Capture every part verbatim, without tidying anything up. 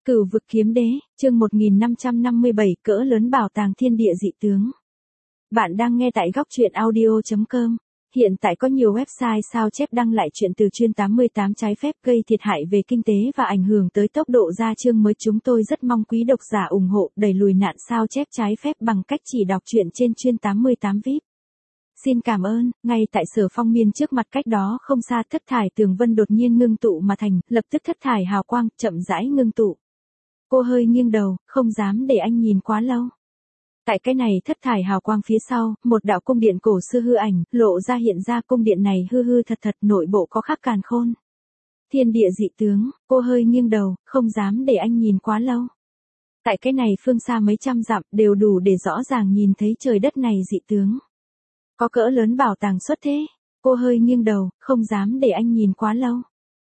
Cửu vực kiếm đế, chương một nghìn năm trăm năm mươi bảy, cỡ lớn bảo tàng thiên địa dị tướng. Bạn đang nghe tại góc truyện audio chấm com. Hiện tại có nhiều website sao chép đăng lại chuyện từ chuyên tám mươi tám trái phép gây thiệt hại về kinh tế và ảnh hưởng tới tốc độ ra chương mới. Chúng tôi rất mong quý độc giả ủng hộ đẩy lùi nạn sao chép trái phép bằng cách chỉ đọc truyện trên chuyên tám mươi tám vi ai pi. Xin cảm ơn. Ngay tại Sở Phong Miên trước mặt cách đó không xa, thất thải tường vân đột nhiên ngưng tụ mà thành, lập tức thất thải hào quang chậm rãi ngưng tụ. Cô hơi nghiêng đầu, không dám để anh nhìn quá lâu. Tại cái này thất thải hào quang phía sau, một đạo cung điện cổ xưa hư ảnh, lộ ra hiện ra cung điện này hư hư thật thật, nội bộ có khắc càn khôn. Thiên địa dị tướng, cô hơi nghiêng đầu, không dám để anh nhìn quá lâu. Tại cái này phương xa mấy trăm dặm, đều đủ để rõ ràng nhìn thấy trời đất này dị tướng. Có cỡ lớn bảo tàng xuất thế, cô hơi nghiêng đầu, không dám để anh nhìn quá lâu.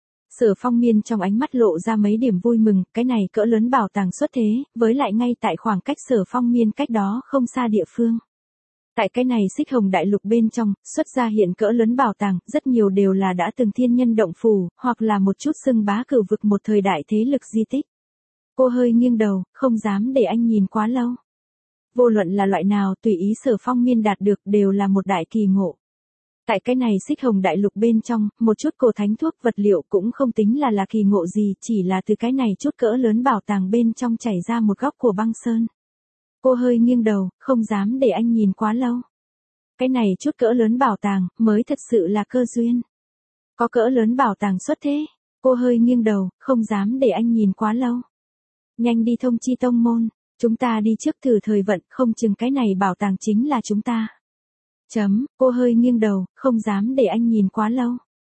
Sở Phong Miên trong ánh mắt lộ ra mấy điểm vui mừng, cái này cỡ lớn bảo tàng xuất thế, với lại ngay tại khoảng cách Sở Phong Miên cách đó không xa địa phương. Tại cái này xích hồng đại lục bên trong, xuất ra hiện cỡ lớn bảo tàng, rất nhiều đều là đã từng thiên nhân động phủ, hoặc là một chút xưng bá cửu vực một thời đại thế lực di tích. Cô hơi nghiêng đầu, không dám để anh nhìn quá lâu. Vô luận là loại nào tùy ý Sở Phong Miên đạt được đều là một đại kỳ ngộ. Tại cái này xích hồng đại lục bên trong, một chút cổ thánh thuốc vật liệu cũng không tính là là kỳ ngộ gì, chỉ là từ cái này chút cỡ lớn bảo tàng bên trong chảy ra một góc của băng sơn. Cô hơi nghiêng đầu, không dám để anh nhìn quá lâu. Cái này chút cỡ lớn bảo tàng, mới thật sự là cơ duyên. Có cỡ lớn bảo tàng xuất thế. Cô hơi nghiêng đầu, không dám để anh nhìn quá lâu. Nhanh đi thông chi tông môn, chúng ta đi trước thử thời vận, không chừng cái này bảo tàng chính là chúng ta. Chấm, cô hơi nghiêng đầu, không dám để anh nhìn quá lâu.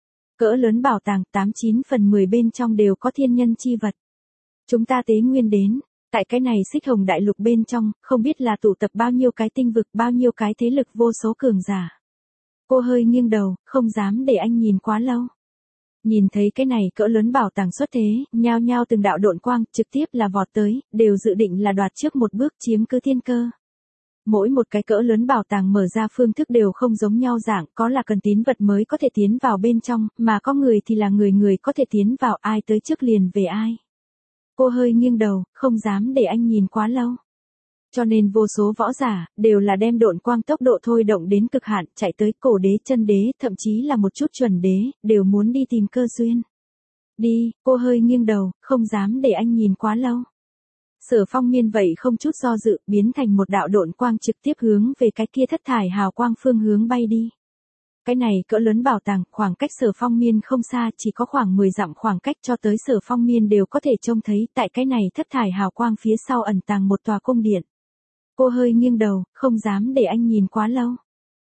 Cỡ lớn bảo tàng, tám chín phần mười bên trong đều có thiên nhân chi vật. Chúng ta tế nguyên đến, tại cái này xích hồng đại lục bên trong, không biết là tụ tập bao nhiêu cái tinh vực, bao nhiêu cái thế lực vô số cường giả. Cô hơi nghiêng đầu, không dám để anh nhìn quá lâu. Nhìn thấy cái này cỡ lớn bảo tàng xuất thế, nhao nhao từng đạo độn quang, trực tiếp là vọt tới, đều dự định là đoạt trước một bước chiếm cứ thiên cơ. Mỗi một cái cỡ lớn bảo tàng mở ra phương thức đều không giống nhau dạng, có là cần tín vật mới có thể tiến vào bên trong, mà có người thì là người người có thể tiến vào, ai tới trước liền về ai. Cô hơi nghiêng đầu, không dám để anh nhìn quá lâu. Cho nên vô số võ giả, đều là đem độn quang tốc độ thôi động đến cực hạn, chạy tới cổ đế, chân đế, thậm chí là một chút chuẩn đế, đều muốn đi tìm cơ duyên. Đi, cô hơi nghiêng đầu, không dám để anh nhìn quá lâu. Sở Phong Miên vậy không chút do dự, biến thành một đạo độn quang trực tiếp hướng về cái kia thất thải hào quang phương hướng bay đi. Cái này cỡ lớn bảo tàng, khoảng cách Sở Phong Miên không xa, chỉ có khoảng mười dặm khoảng cách cho tới Sở Phong Miên đều có thể trông thấy, tại cái này thất thải hào quang phía sau ẩn tàng một tòa cung điện. Cô hơi nghiêng đầu, không dám để anh nhìn quá lâu.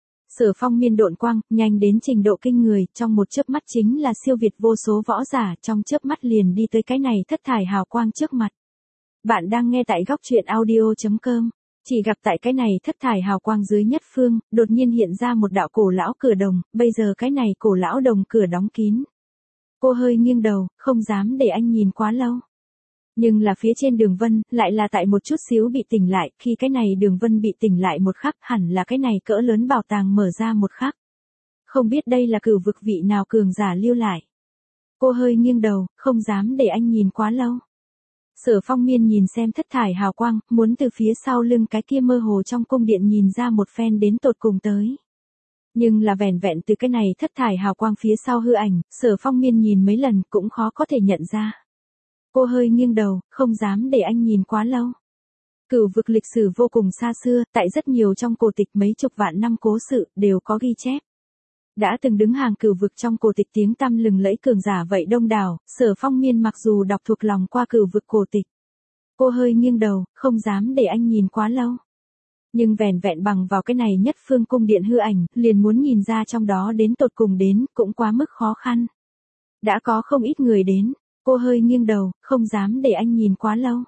Sở Phong Miên độn quang, nhanh đến trình độ kinh người, trong một chớp mắt chính là siêu việt vô số võ giả, trong chớp mắt liền đi tới cái này thất thải hào quang trước mặt. Bạn đang nghe tại góc truyện audio chấm com. Chỉ gặp tại cái này thất thải hào quang dưới nhất phương, đột nhiên hiện ra một đạo cổ lão cửa đồng, bây giờ cái này cổ lão đồng cửa đóng kín. Cô hơi nghiêng đầu, không dám để anh nhìn quá lâu. Nhưng là phía trên đường vân, lại là tại một chút xíu bị tỉnh lại, khi cái này đường vân bị tỉnh lại một khắc, hẳn là cái này cỡ lớn bảo tàng mở ra một khắc. Không biết đây là cửu vực vị nào cường giả lưu lại. Cô hơi nghiêng đầu, không dám để anh nhìn quá lâu. Sở Phong Miên nhìn xem thất thải hào quang, muốn từ phía sau lưng cái kia mơ hồ trong cung điện nhìn ra một phen đến tột cùng tới. Nhưng là vẻn vẹn từ cái này thất thải hào quang phía sau hư ảnh, Sở Phong Miên nhìn mấy lần cũng khó có thể nhận ra. Cô hơi nghiêng đầu, không dám để anh nhìn quá lâu. Cửu vực lịch sử vô cùng xa xưa, tại rất nhiều trong cổ tịch mấy chục vạn năm cố sự, đều có ghi chép. Đã từng đứng hàng cửu vực trong cổ tịch tiếng tăm lừng lẫy cường giả vậy đông đảo, Sở Phong Miên mặc dù đọc thuộc lòng qua cửu vực cổ tịch. Cô hơi nghiêng đầu, không dám để anh nhìn quá lâu. Nhưng vẻn vẹn bằng vào cái này nhất phương cung điện hư ảnh, liền muốn nhìn ra trong đó đến tột cùng đến, cũng quá mức khó khăn. Đã có không ít người đến, cô hơi nghiêng đầu, không dám để anh nhìn quá lâu.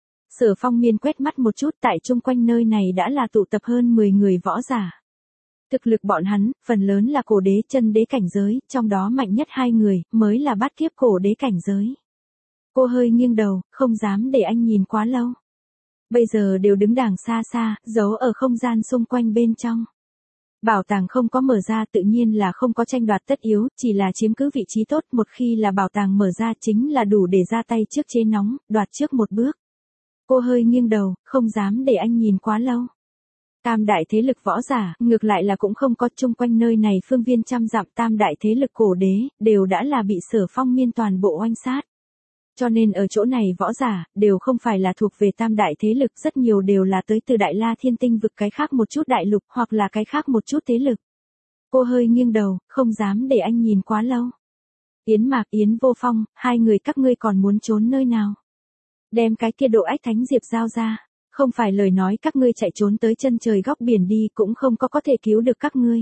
Sở Phong Miên quét mắt một chút, tại chung quanh nơi này đã là tụ tập hơn mười người võ giả. Thực lực bọn hắn, phần lớn là cổ đế, chân đế cảnh giới, trong đó mạnh nhất hai người, mới là bát kiếp cổ đế cảnh giới. Cô hơi nghiêng đầu, không dám để anh nhìn quá lâu. Bây giờ đều đứng đàng xa xa, giấu ở không gian xung quanh bên trong. Bảo tàng không có mở ra tự nhiên là không có tranh đoạt tất yếu, chỉ là chiếm cứ vị trí tốt, một khi là bảo tàng mở ra chính là đủ để ra tay trước chế nóng, đoạt trước một bước. Cô hơi nghiêng đầu, không dám để anh nhìn quá lâu. Tam đại thế lực võ giả, ngược lại là cũng không có, chung quanh nơi này phương viên trăm dặm tam đại thế lực cổ đế, đều đã là bị Sở Phong Miên toàn bộ oanh sát. Cho nên ở chỗ này võ giả, đều không phải là thuộc về tam đại thế lực, rất nhiều đều là tới từ Đại La Thiên Tinh vực cái khác một chút đại lục, hoặc là cái khác một chút thế lực. Cô hơi nghiêng đầu, không dám để anh nhìn quá lâu. Yến Mạc, Yến Vô Phong, hai người các ngươi còn muốn trốn nơi nào? Đem cái kia độ ách thánh diệp giao ra. Không phải lời nói các ngươi chạy trốn tới chân trời góc biển đi cũng không có có thể cứu được các ngươi.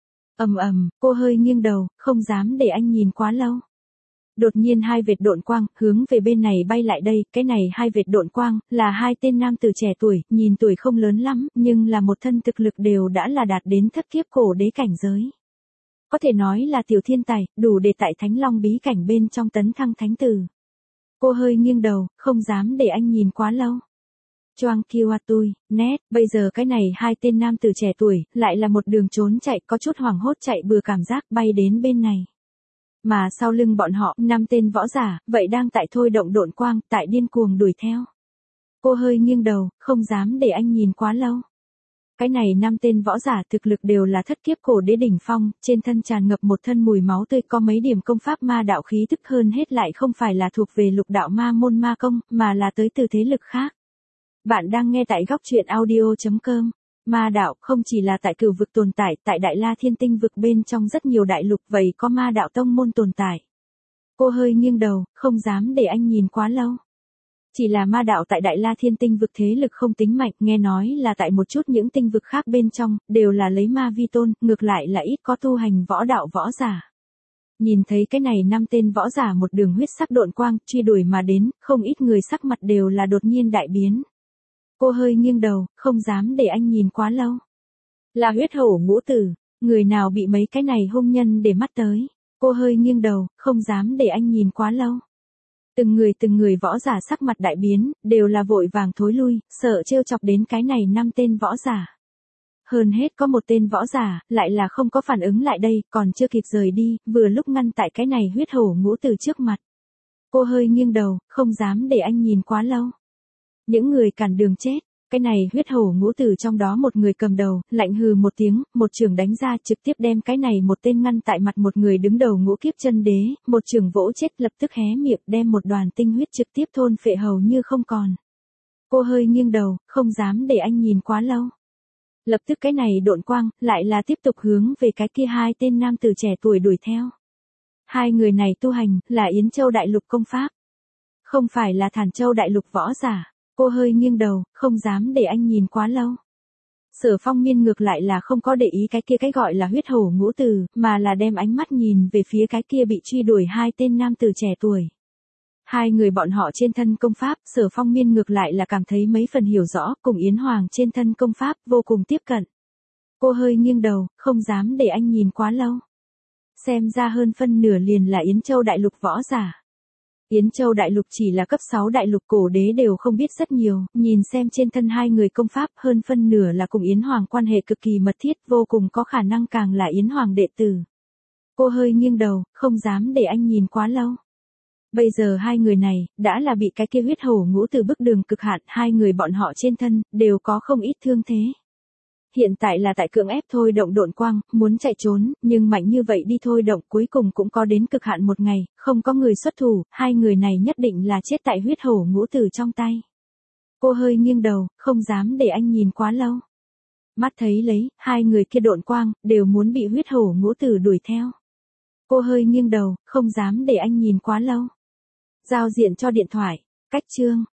Ầm ầm, cô hơi nghiêng đầu, không dám để anh nhìn quá lâu. Đột nhiên hai vệt độn quang, hướng về bên này bay lại đây, cái này hai vệt độn quang, là hai tên nam tử trẻ tuổi, nhìn tuổi không lớn lắm, nhưng là một thân thực lực đều đã là đạt đến thất kiếp cổ đế cảnh giới. Có thể nói là tiểu thiên tài, đủ để tại Thánh Long bí cảnh bên trong tấn thăng thánh tử. Cô hơi nghiêng đầu, không dám để anh nhìn quá lâu. Choang Kiwa Tui, nét, bây giờ cái này hai tên nam tử trẻ tuổi, lại là một đường trốn chạy có chút hoảng hốt chạy bừa cảm giác bay đến bên này. Mà sau lưng bọn họ, năm tên võ giả, vậy đang tại thôi động độn quang, tại điên cuồng đuổi theo. Cô hơi nghiêng đầu, không dám để anh nhìn quá lâu. Cái này năm tên võ giả thực lực đều là thất kiếp cổ đế đỉnh phong, trên thân tràn ngập một thân mùi máu tươi, có mấy điểm công pháp ma đạo khí tức, hơn hết lại không phải là thuộc về lục đạo ma môn ma công, mà là tới từ thế lực khác. Bạn đang nghe tại góc truyện audio chấm com. Ma đạo không chỉ là tại cửu vực tồn tại, tại Đại La Thiên Tinh vực bên trong rất nhiều đại lục, vậy có ma đạo tông môn tồn tại. Cô hơi nghiêng đầu, không dám để anh nhìn quá lâu. Chỉ là ma đạo tại Đại La Thiên Tinh vực thế lực không tính mạnh, nghe nói là tại một chút những tinh vực khác bên trong, đều là lấy ma vi tôn, ngược lại là ít có tu hành võ đạo võ giả. Nhìn thấy cái này năm tên võ giả một đường huyết sắc độn quang, truy đuổi mà đến, không ít người sắc mặt đều là đột nhiên đại biến. Cô hơi nghiêng đầu, không dám để anh nhìn quá lâu. Là huyết hổ ngũ tử, người nào bị mấy cái này hung nhân để mắt tới. Cô hơi nghiêng đầu, không dám để anh nhìn quá lâu. Từng người từng người võ giả sắc mặt đại biến, đều là vội vàng thối lui, sợ trêu chọc đến cái này năm tên võ giả. Hơn hết có một tên võ giả, lại là không có phản ứng lại đây, còn chưa kịp rời đi, vừa lúc ngăn tại cái này huyết hổ ngũ tử trước mặt. Cô hơi nghiêng đầu, không dám để anh nhìn quá lâu. Những người cản đường chết, cái này huyết hổ ngũ tử trong đó một người cầm đầu, lạnh hừ một tiếng, một chưởng đánh ra trực tiếp đem cái này một tên ngăn tại mặt một người đứng đầu ngũ kiếp chân đế, một chưởng vỗ chết lập tức hé miệng đem một đoàn tinh huyết trực tiếp thôn phệ hầu như không còn. Cô hơi nghiêng đầu, không dám để anh nhìn quá lâu. Lập tức cái này độn quang, lại là tiếp tục hướng về cái kia hai tên nam tử trẻ tuổi đuổi theo. Hai người này tu hành, là Yến Châu Đại Lục công pháp. Không phải là Thản Châu Đại Lục võ giả. Cô hơi nghiêng đầu, không dám để anh nhìn quá lâu. Sở Phong Miên ngược lại là không có để ý cái kia cái gọi là huyết hổ ngũ tử, mà là đem ánh mắt nhìn về phía cái kia bị truy đuổi hai tên nam tử trẻ tuổi. Hai người bọn họ trên thân công pháp, Sở Phong Miên ngược lại là cảm thấy mấy phần hiểu rõ, cùng Yến Hoàng trên thân công pháp, vô cùng tiếp cận. Cô hơi nghiêng đầu, không dám để anh nhìn quá lâu. Xem ra hơn phân nửa liền là Yến Châu Đại Lục võ giả. Yến Châu Đại Lục chỉ là cấp sáu đại lục cổ đế đều không biết rất nhiều, nhìn xem trên thân hai người công pháp hơn phân nửa là cùng Yến Hoàng quan hệ cực kỳ mật thiết, vô cùng có khả năng càng là Yến Hoàng đệ tử. Cô hơi nghiêng đầu, không dám để anh nhìn quá lâu. Bây giờ hai người này, đã là bị cái kia huyết hổ ngũ tử bức đường cực hạn, hai người bọn họ trên thân, đều có không ít thương thế. Hiện tại là tại cưỡng ép thôi động độn quang, muốn chạy trốn, nhưng mạnh như vậy đi thôi động cuối cùng cũng có đến cực hạn một ngày, không có người xuất thủ, hai người này nhất định là chết tại huyết hổ ngũ tử trong tay. Cô hơi nghiêng đầu, không dám để anh nhìn quá lâu. Mắt thấy lấy, hai người kia độn quang, đều muốn bị huyết hổ ngũ tử đuổi theo. Cô hơi nghiêng đầu, không dám để anh nhìn quá lâu. Giao diện cho điện thoại, cách chương.